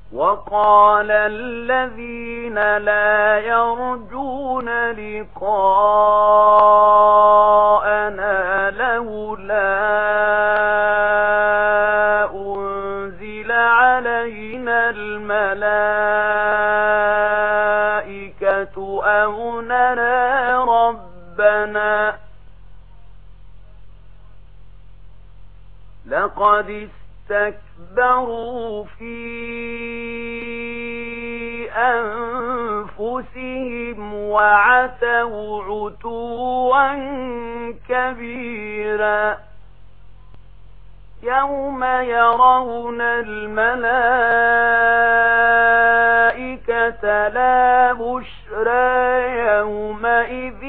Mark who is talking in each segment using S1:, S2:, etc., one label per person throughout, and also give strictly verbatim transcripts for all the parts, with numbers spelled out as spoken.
S1: وقال الذين لا يرجون لقاءنا لولا أنزل علينا الملائكة أو نرى ربنا لقد استكبروا في أنفسهم وعتوا عتوا كبيرا يوم يرون الملائكة لا بشرى يومئذ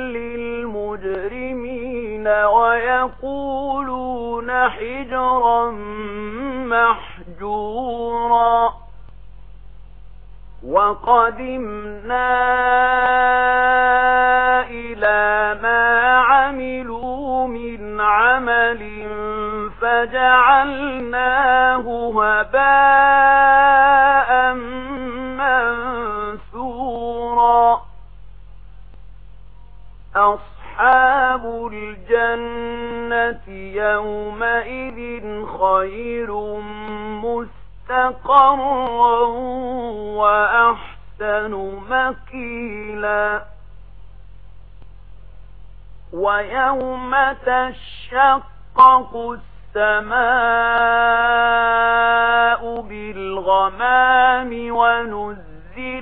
S1: للمجرمين ويقولون حجرا محجورا وقدمنا إلى ما عملوا من عمل فجعلناه هباء منثورا أصحاب الجنة يومئذ خير مستقرا وأحسن مقيلا ويوم تشقق السماء بالغمام ونزل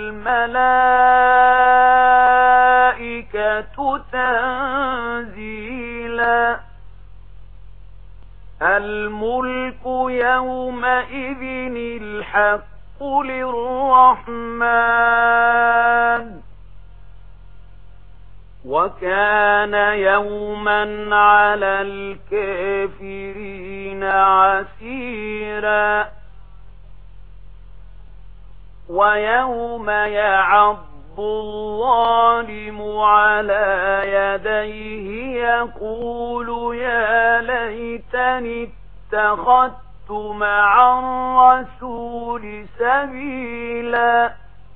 S1: الملائكة تنزيلا الملك يومئذ الحق للرحمن وكان يوما على الكافرين عسيرا ويوم يعض الظالم على يديه يقول يا ليتني اتخذت مع الرسول سبيلا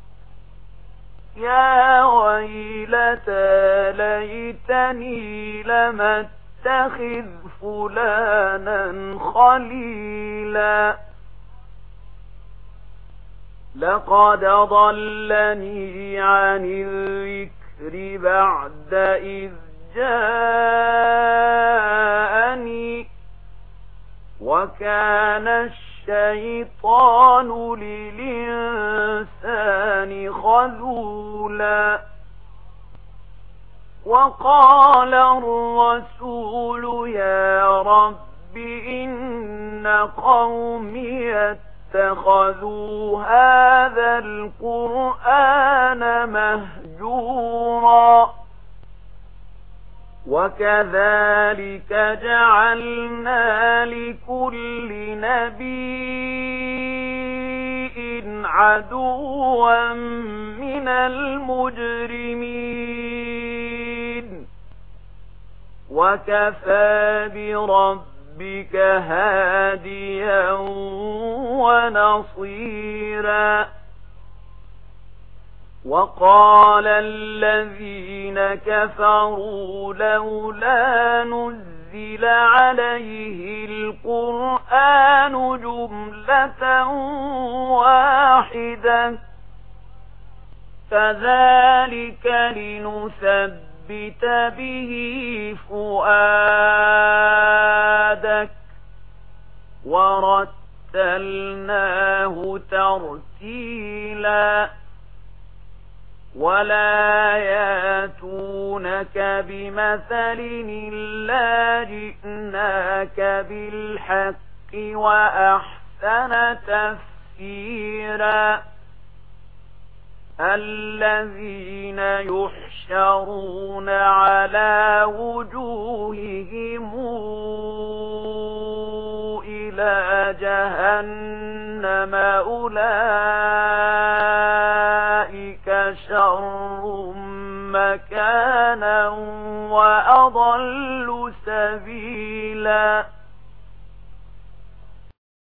S1: يا ويلتى ليتني لم اتخذ فلانا خليلا لقد ضلني عن الذكر بعد إذ جاءني وكان الشيطان للإنسان خذولا وقال الرسول يا رب إن قومي اتخذوا هذا القرآن مهجورا وكذلك جعلنا لكل نبي عدوا من المجرمين وكفى بربك هاديا ونصيرا وقال الذين كفروا لولا نزل عليه القرآن جملة واحدة كذلك لنثبت به فؤادك ورتلناه ترتيلا ولا ياتونك بمثل إلا جئناك بالحق وأحسن تفسيرا الذين يحشرون على وجوههم إلى جهنم أولئك شر مكانا وأضل سبيلا